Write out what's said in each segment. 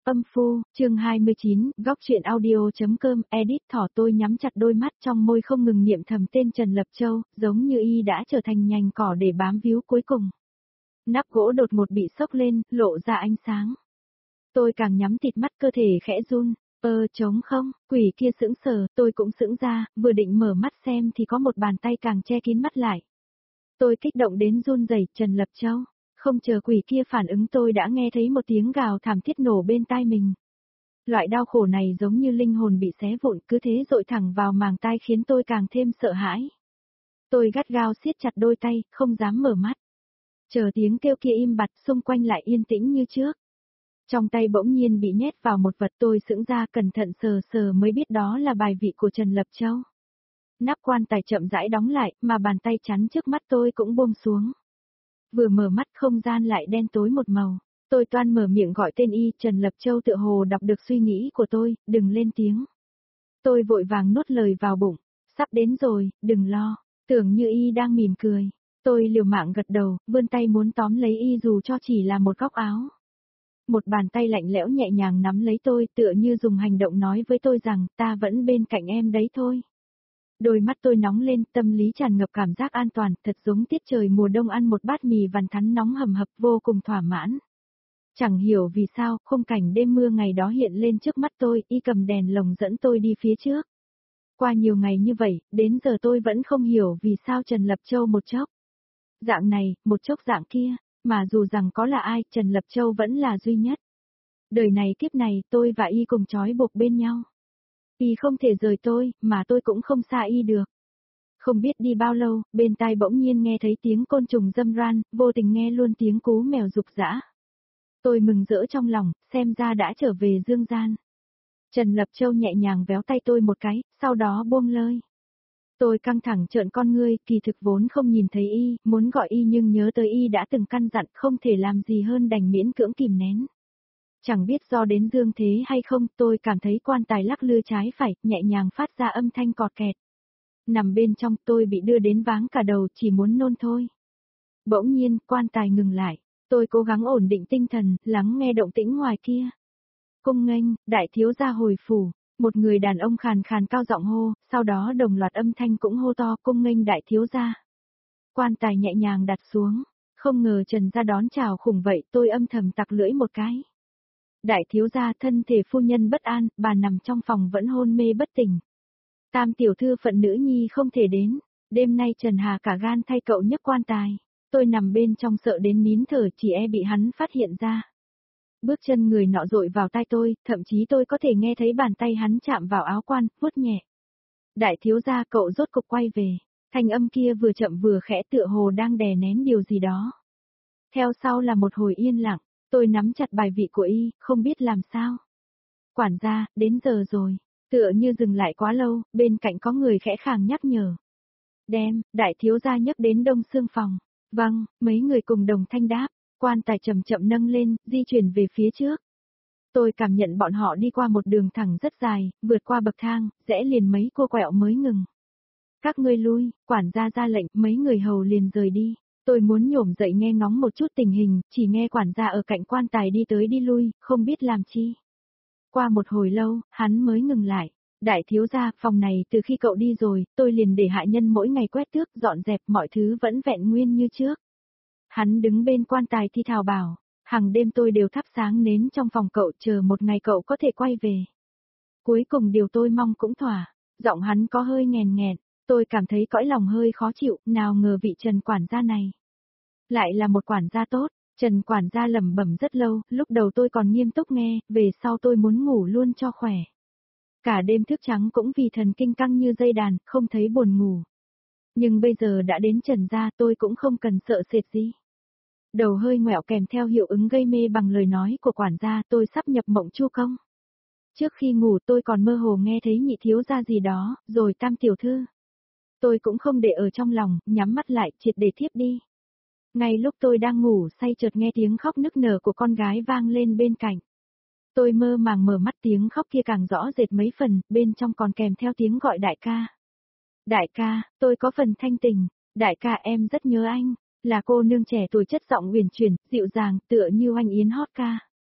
Âm phu, chương 29, góc truyện audio.com, edit thỏ. Tôi nhắm chặt đôi mắt, trong môi không ngừng niệm thầm tên Trần Lập Châu, giống như y đã trở thành nhành cỏ để bám víu cuối cùng. Nắp gỗ đột ngột bị xốc lên, lộ ra ánh sáng. Tôi càng nhắm tịt mắt, cơ thể khẽ run. Trống không, quỷ kia sững sờ, tôi cũng sững ra, vừa định mở mắt xem thì có một bàn tay càng che kín mắt lại. Tôi kích động đến run rẩy. Trần Lập Châu. Không chờ quỷ kia phản ứng tôi đã nghe thấy một tiếng gào thảm thiết nổ bên tai mình. Loại đau khổ này giống như linh hồn bị xé vụn, cứ thế dội thẳng vào màng tai khiến tôi càng thêm sợ hãi. Tôi gắt gao siết chặt đôi tay, không dám mở mắt. Chờ tiếng kêu kia im bặt, xung quanh lại yên tĩnh như trước. Trong tay bỗng nhiên bị nhét vào một vật, tôi sững ra cẩn thận sờ sờ mới biết đó là bài vị của Trần Lập Châu. Nắp quan tài chậm rãi đóng lại, mà bàn tay chắn trước mắt tôi cũng buông xuống. Vừa mở mắt không gian lại đen tối một màu. Tôi toan mở miệng gọi tên y. Trần Lập Châu tựa hồ đọc được suy nghĩ của tôi, đừng lên tiếng. Tôi vội vàng nuốt lời vào bụng. Sắp đến rồi, đừng lo. Tưởng như y đang mỉm cười. Tôi liều mạng gật đầu, vươn tay muốn tóm lấy y dù cho chỉ là một góc áo. Một bàn tay lạnh lẽo nhẹ nhàng nắm lấy tôi, tựa như dùng hành động nói với tôi rằng ta vẫn bên cạnh em đấy thôi. Đôi mắt tôi nóng lên, tâm lý tràn ngập cảm giác an toàn, thật giống tiết trời mùa đông ăn một bát mì vằn thắn nóng hầm hập, vô cùng thỏa mãn. Chẳng hiểu vì sao, khung cảnh đêm mưa ngày đó hiện lên trước mắt tôi, y cầm đèn lồng dẫn tôi đi phía trước. Qua nhiều ngày như vậy, đến giờ tôi vẫn không hiểu vì sao Trần Lập Châu một chốc dạng này, một chốc dạng kia, mà dù rằng có là ai, Trần Lập Châu vẫn là duy nhất. Đời này kiếp này, tôi và y cùng trói buộc bên nhau. Y không thể rời tôi, mà tôi cũng không xa y được. Không biết đi bao lâu, bên tai bỗng nhiên nghe thấy tiếng côn trùng râm ran, vô tình nghe luôn tiếng cú mèo rục rã. Tôi mừng rỡ trong lòng, xem ra đã trở về dương gian. Trần Lập Châu nhẹ nhàng véo tay tôi một cái, sau đó buông lơi. Tôi căng thẳng trợn con ngươi, kỳ thực vốn không nhìn thấy y, muốn gọi y nhưng nhớ tới y đã từng căn dặn không thể làm gì hơn đành miễn cưỡng kìm nén. Chẳng biết do đến dương thế hay không, tôi cảm thấy quan tài lắc lư trái phải, nhẹ nhàng phát ra âm thanh cọt kẹt. Nằm bên trong, tôi bị đưa đến váng cả đầu, chỉ muốn nôn thôi. Bỗng nhiên, quan tài ngừng lại. Tôi cố gắng ổn định tinh thần, lắng nghe động tĩnh ngoài kia. Cung nghênh, đại thiếu gia hồi phủ. Một người đàn ông khàn khàn cao giọng hô, sau đó đồng loạt âm thanh cũng hô to, cung nghênh đại thiếu gia. Quan tài nhẹ nhàng đặt xuống. Không ngờ Trần gia đón chào khủng vậy, tôi âm thầm tặc lưỡi một cái. Đại thiếu gia, thân thể phu nhân bất an, bà nằm trong phòng vẫn hôn mê bất tỉnh. Tam tiểu thư phận nữ nhi không thể đến, đêm nay Trần Hà cả gan thay cậu nhấc quan tài. Tôi nằm bên trong sợ đến nín thở, chỉ e bị hắn phát hiện ra. Bước chân người nọ dội vào tai tôi, thậm chí tôi có thể nghe thấy bàn tay hắn chạm vào áo quan, vuốt nhẹ. Đại thiếu gia, cậu rốt cục quay về. Thanh âm kia vừa chậm vừa khẽ, tựa hồ đang đè nén điều gì đó. Theo sau là một hồi yên lặng, tôi nắm chặt bài vị của y, không biết làm sao. Quản gia, đến giờ rồi. Tựa như dừng lại quá lâu, bên cạnh có người khẽ khàng nhắc nhở. Đem, đại thiếu gia nhấc đến đông xương phòng. Vâng, mấy người cùng đồng thanh đáp. Quan tài chậm chậm nâng lên, di chuyển về phía trước. Tôi cảm nhận bọn họ đi qua một đường thẳng rất dài, vượt qua bậc thang, rẽ liền mấy cô quẹo mới ngừng. Các ngươi lui, quản gia ra lệnh, mấy người hầu liền rời đi. Tôi muốn nhổm dậy nghe ngóng một chút tình hình, chỉ nghe quản gia ở cạnh quan tài đi tới đi lui, không biết làm chi. Qua một hồi lâu, hắn mới ngừng lại. Đại thiếu gia, phòng này từ khi cậu đi rồi, tôi liền để hạ nhân mỗi ngày quét tước, dọn dẹp, mọi thứ vẫn vẹn nguyên như trước. Hắn đứng bên quan tài thi thào bảo, hàng đêm tôi đều thắp sáng nến trong phòng cậu, chờ một ngày cậu có thể quay về. Cuối cùng điều tôi mong cũng thỏa. Giọng hắn có hơi nghèn nghẹn, tôi cảm thấy cõi lòng hơi khó chịu, nào ngờ vị Trần quản gia này lại là một quản gia tốt. Trần quản gia lẩm bẩm rất lâu, lúc đầu tôi còn nghiêm túc nghe, về sau tôi muốn ngủ luôn cho khỏe. Cả đêm thức trắng cũng vì thần kinh căng như dây đàn, không thấy buồn ngủ. Nhưng bây giờ đã đến Trần gia, tôi cũng không cần sợ sệt gì. Đầu hơi ngoẹo kèm theo hiệu ứng gây mê bằng lời nói của quản gia, tôi sắp nhập mộng chu công. Trước khi ngủ tôi còn mơ hồ nghe thấy nhị thiếu gia gì đó, rồi tam tiểu thư. Tôi cũng không để ở trong lòng, nhắm mắt lại, triệt để thiếp đi. Ngay lúc tôi đang ngủ say chợt nghe tiếng khóc nức nở của con gái vang lên bên cạnh. Tôi mơ màng mở mắt, tiếng khóc kia càng rõ rệt mấy phần, bên trong còn kèm theo tiếng gọi đại ca. Đại ca, tôi có phần thanh tình, đại ca em rất nhớ anh, là cô nương trẻ tuổi chất giọng uyển chuyển, dịu dàng, tựa như oanh yến hót ca.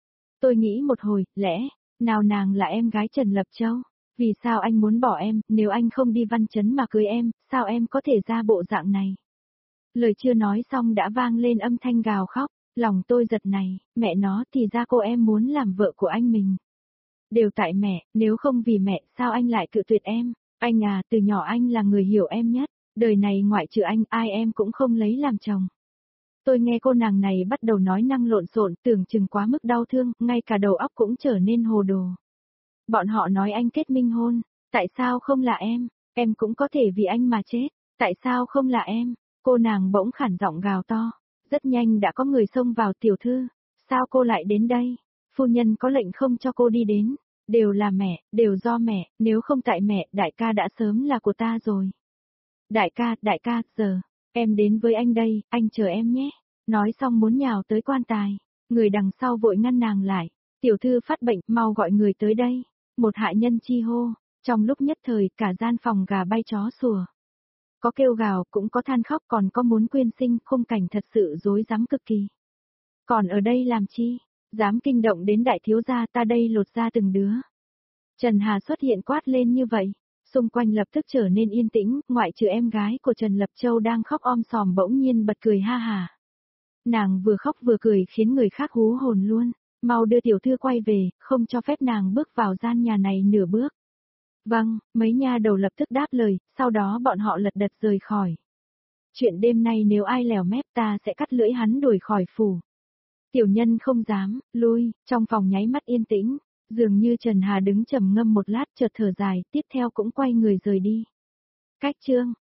Tôi nghĩ một hồi, lẽ, nào nàng là em gái Trần Lập Châu? Vì sao anh muốn bỏ em, nếu anh không đi Văn Chấn mà cưới em, sao em có thể ra bộ dạng này? Lời chưa nói xong đã vang lên âm thanh gào khóc, lòng tôi giật này, mẹ nó thì ra cô em muốn làm vợ của anh mình. Đều tại mẹ, nếu không vì mẹ sao anh lại cự tuyệt em? Anh à, từ nhỏ anh là người hiểu em nhất, đời này ngoại trừ anh ai em cũng không lấy làm chồng. Tôi nghe cô nàng này bắt đầu nói năng lộn xộn, tưởng chừng quá mức đau thương, ngay cả đầu óc cũng trở nên hồ đồ. Bọn họ nói anh kết minh hôn, tại sao không là em cũng có thể vì anh mà chết, tại sao không là em? Cô nàng bỗng khản giọng gào to, rất nhanh đã có người xông vào. Tiểu thư, sao cô lại đến đây? Phu nhân có lệnh không cho cô đi đến, đều là mẹ, đều do mẹ, nếu không tại mẹ, đại ca đã sớm là của ta rồi. Đại ca, giờ, em đến với anh đây, anh chờ em nhé. Nói xong muốn nhào tới quan tài, người đằng sau vội ngăn nàng lại, tiểu thư phát bệnh, mau gọi người tới đây. Một hạ nhân chi hô, trong lúc nhất thời cả gian phòng gà bay chó sủa. Có kêu gào, cũng có than khóc, còn có muốn quyên sinh, khung cảnh thật sự rối rắm cực kỳ. Còn ở đây làm chi? Dám kinh động đến đại thiếu gia, ta đây lột ra từng đứa. Trần Hà xuất hiện quát lên như vậy, xung quanh lập tức trở nên yên tĩnh, ngoại trừ em gái của Trần Lập Châu đang khóc om sòm bỗng nhiên bật cười ha hà. Nàng vừa khóc vừa cười khiến người khác hú hồn luôn, mau đưa tiểu thư quay về, không cho phép nàng bước vào gian nhà này nửa bước. Vâng, mấy nha đầu lập tức đáp lời, sau đó bọn họ lật đật rời khỏi. Chuyện đêm nay nếu ai lèo mép ta sẽ cắt lưỡi hắn đuổi khỏi phủ. Tiểu nhân không dám, lui, trong phòng nháy mắt yên tĩnh, dường như Trần Hà đứng trầm ngâm một lát chợt thở dài, tiếp theo cũng quay người rời đi. Cách chương